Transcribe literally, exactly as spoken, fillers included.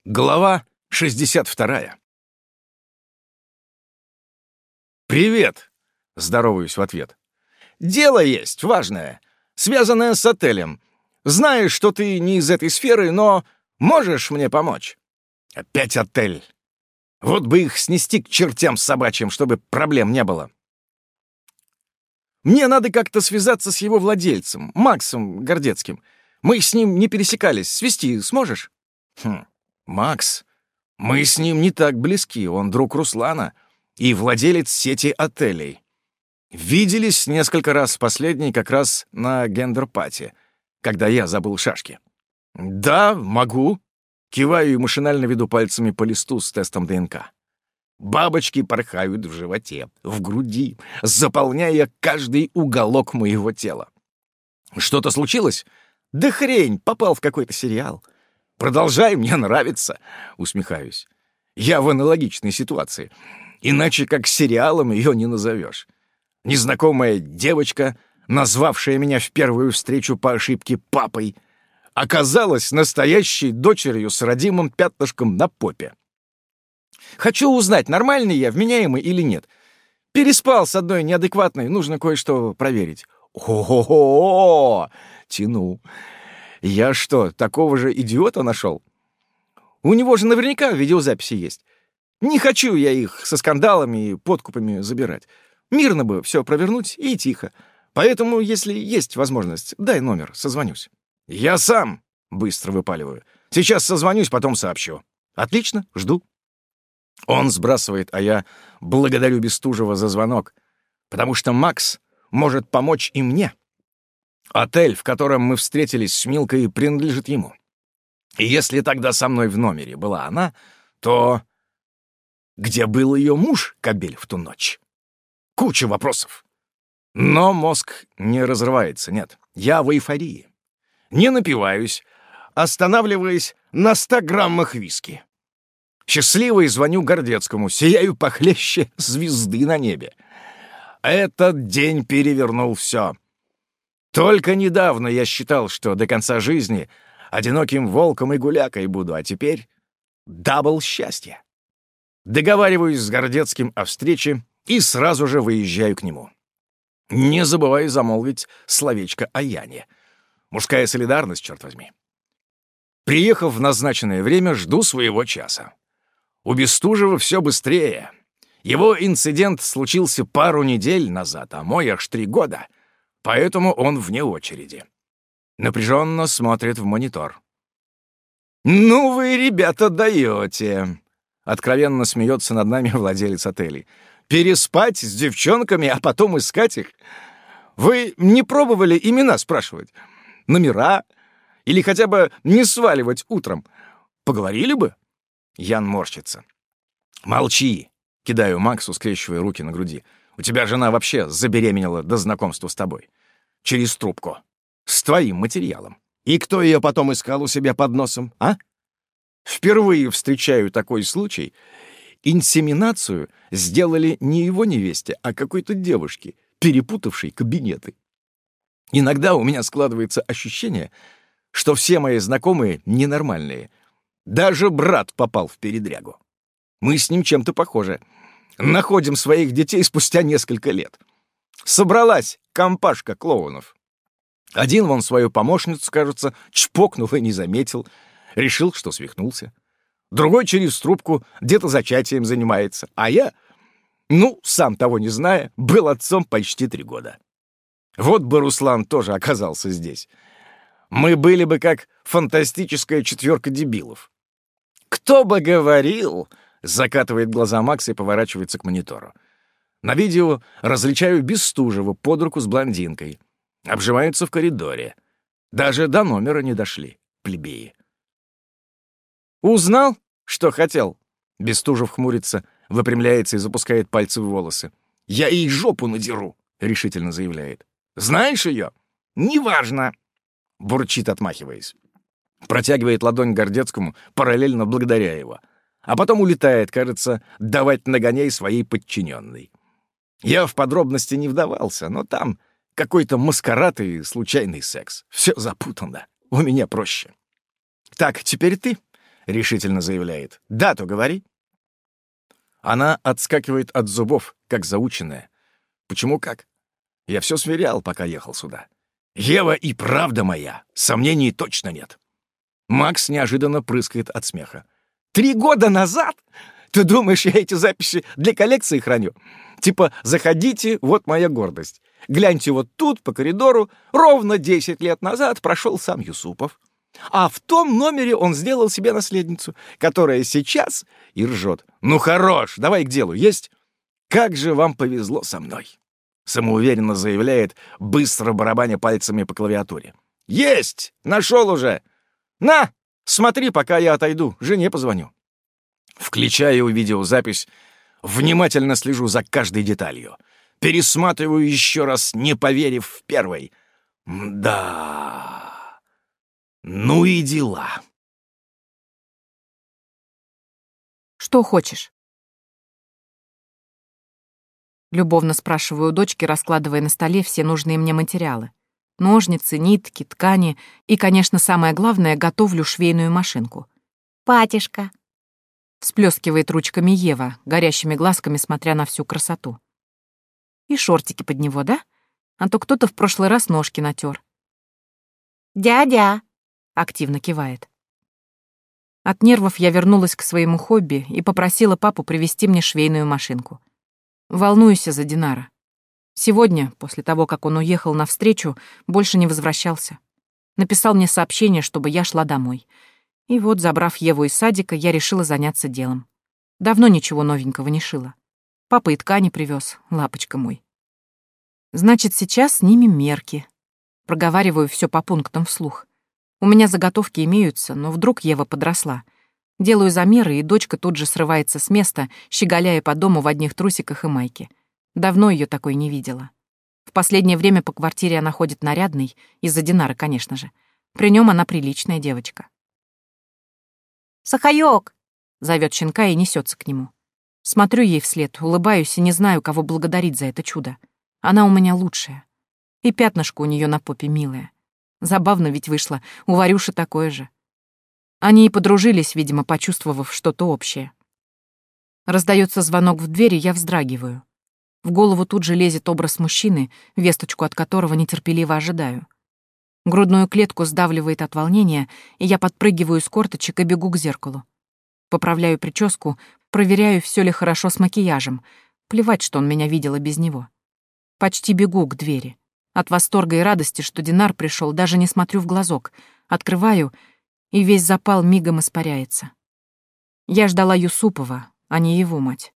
Глава шестьдесят вторая. «Привет!» — здороваюсь в ответ. «Дело есть, важное, связанное с отелем. Знаешь, что ты не из этой сферы, но можешь мне помочь?» «Опять отель. Вот бы их снести к чертям собачьим, чтобы проблем не было. Мне надо как-то связаться с его владельцем, Максом Гордецким. Мы с ним не пересекались. Свести сможешь?» «Хм, Макс? Мы с ним не так близки. Он друг Руслана и владелец сети отелей. Виделись несколько раз, последний как раз на гендер-пати, когда я забыл шашки. Да, могу. Киваю и машинально веду пальцами по листу с тестом ДНК. Бабочки порхают в животе, в груди, заполняя каждый уголок моего тела. Что-то случилось? Да хрень, попал в какой-то сериал. Продолжай, мне нравится, усмехаюсь. Я в аналогичной ситуации. Иначе как сериалом ее не назовешь. Незнакомая девочка, назвавшая меня в первую встречу по ошибке папой, оказалась настоящей дочерью с родимым пятнышком на попе. Хочу узнать, нормальный я, вменяемый или нет. Переспал с одной неадекватной, нужно кое-что проверить. О-хо-хо! Тяну. Я что, такого же идиота нашел? У него же наверняка видеозаписи есть. Не хочу я их со скандалами и подкупами забирать. Мирно бы все провернуть и тихо. Поэтому, если есть возможность, дай номер, созвонюсь. Я сам, быстро выпаливаю. Сейчас созвонюсь, потом сообщу. Отлично, жду. Он сбрасывает, а я благодарю Бестужева за звонок, потому что Макс может помочь и мне. Отель, в котором мы встретились с Милкой, принадлежит ему. И если тогда со мной в номере была она, то где был ее муж, кобель, в ту ночь? Куча вопросов. Но мозг не разрывается, нет. Я в эйфории. Не напиваюсь, останавливаясь на ста граммах виски. Счастливый звоню Гордецкому, сияю похлеще звезды на небе. Этот день перевернул все. Только недавно я считал, что до конца жизни одиноким волком и гулякой буду, а теперь дабл счастья. Договариваюсь с Гордецким о встрече и сразу же выезжаю к нему. Не забываю замолвить словечко о Яне. Мужская солидарность, черт возьми. Приехав в назначенное время, жду своего часа. У Бестужева все быстрее. Его инцидент случился пару недель назад, а мой аж три года. Поэтому он вне очереди. Напряженно смотрит в монитор. «Ну вы, ребята, даете!» Откровенно смеется над нами владелец отелей. «Переспать с девчонками, а потом искать их? Вы не пробовали имена спрашивать? Номера? Или хотя бы не сваливать утром? Поговорили бы?» Ян морщится. «Молчи!» — кидаю Максу, скрещивая руки на груди. «У тебя жена вообще забеременела до знакомства с тобой. Через трубку. С твоим материалом. И кто ее потом искал у себя под носом, а? Впервые встречаю такой случай. Инсеминацию сделали не его невесте, а какой-то девушке, перепутавшей кабинеты. Иногда у меня складывается ощущение, что все мои знакомые ненормальные. Даже брат попал в передрягу. Мы с ним чем-то похожи. Находим своих детей спустя несколько лет. Собралась компашка клоунов. Один вон свою помощницу, кажется, чпокнул и не заметил. Решил, что свихнулся. Другой через трубку где-то зачатием занимается. А я, ну, сам того не зная, был отцом почти три года. Вот бы Руслан тоже оказался здесь. Мы были бы как фантастическая четверка дебилов. «Кто бы говорил!» — закатывает глаза Макс и поворачивается к монитору. На видео различаю Бестужева под руку с блондинкой. Обжимаются в коридоре. Даже до номера не дошли, плебеи. «Узнал, что хотел?» Бестужев хмурится, выпрямляется и запускает пальцы в волосы. «Я ей жопу надеру», — решительно заявляет. «Знаешь ее?» «Неважно», — бурчит, отмахиваясь. Протягивает ладонь Гордецкому, параллельно благодаря его. А потом улетает, кажется, давать нагоняй своей подчиненной. Я в подробности не вдавался, но там какой-то маскарад и случайный секс. Все запутанно. У меня проще. «Так, теперь ты», — решительно заявляет. «Дату говори». Она отскакивает от зубов, как заученная. Почему как? Я все сверял, пока ехал сюда. Ева и правда моя, сомнений точно нет. Макс неожиданно прыскает от смеха. «Три года назад? Ты думаешь, я эти записи для коллекции храню? Типа, заходите, вот моя гордость. Гляньте вот тут, по коридору, ровно десять лет назад прошел сам Юсупов. А в том номере он сделал себе наследницу, которая сейчас и ржет. Ну хорош, давай к делу, есть? Как же вам повезло со мной!» Самоуверенно заявляет, быстро барабаня пальцами по клавиатуре. «Есть! Нашел уже! На, смотри, пока я отойду, жене позвоню». Включаю видеозапись, внимательно слежу за каждой деталью. Пересматриваю еще раз, не поверив в первой. Да... Ну и дела. «Что хочешь?» Любовно спрашиваю у дочки, раскладывая на столе все нужные мне материалы. Ножницы, нитки, ткани и, конечно, самое главное, готовлю швейную машинку. «Батюшка!» — всплескивает ручками Ева, горящими глазками смотря на всю красоту. И шортики под него, да? А то кто-то в прошлый раз ножки натер. «Дядя!» — активно кивает. От нервов я вернулась к своему хобби и попросила папу привезти мне швейную машинку. Волнуюсь за Динара. Сегодня, после того, как он уехал навстречу, больше не возвращался. Написал мне сообщение, чтобы я шла домой. И вот, забрав Еву из садика, я решила заняться делом. Давно ничего новенького не шила. Папа и ткани привез, лапочка мой. Значит, сейчас снимем мерки. Проговариваю все по пунктам вслух. У меня заготовки имеются, но вдруг Ева подросла. Делаю замеры, и дочка тут же срывается с места, щеголяя по дому в одних трусиках и майке. Давно ее такой не видела. В последнее время по квартире она ходит нарядной, из-за Динара, конечно же. При нем она приличная девочка. «Сахаёк!» — зовет щенка и несется к нему. Смотрю ей вслед, улыбаюсь и не знаю, кого благодарить за это чудо. Она у меня лучшая. И пятнышко у нее на попе милое. Забавно ведь вышло, у Варюши такое же. Они и подружились, видимо, почувствовав что-то общее. Раздается звонок в дверь, и я вздрагиваю. В голову тут же лезет образ мужчины, весточку от которого нетерпеливо ожидаю. Грудную клетку сдавливает от волнения, и я подпрыгиваю с корточек и бегу к зеркалу. Поправляю прическу, проверяю, все ли хорошо с макияжем. Плевать, что он меня видел и без него. Почти бегу к двери. От восторга и радости, что Динар пришел, даже не смотрю в глазок. Открываю, и весь запал мигом испаряется. Я ждала Юсупова, а не его мать.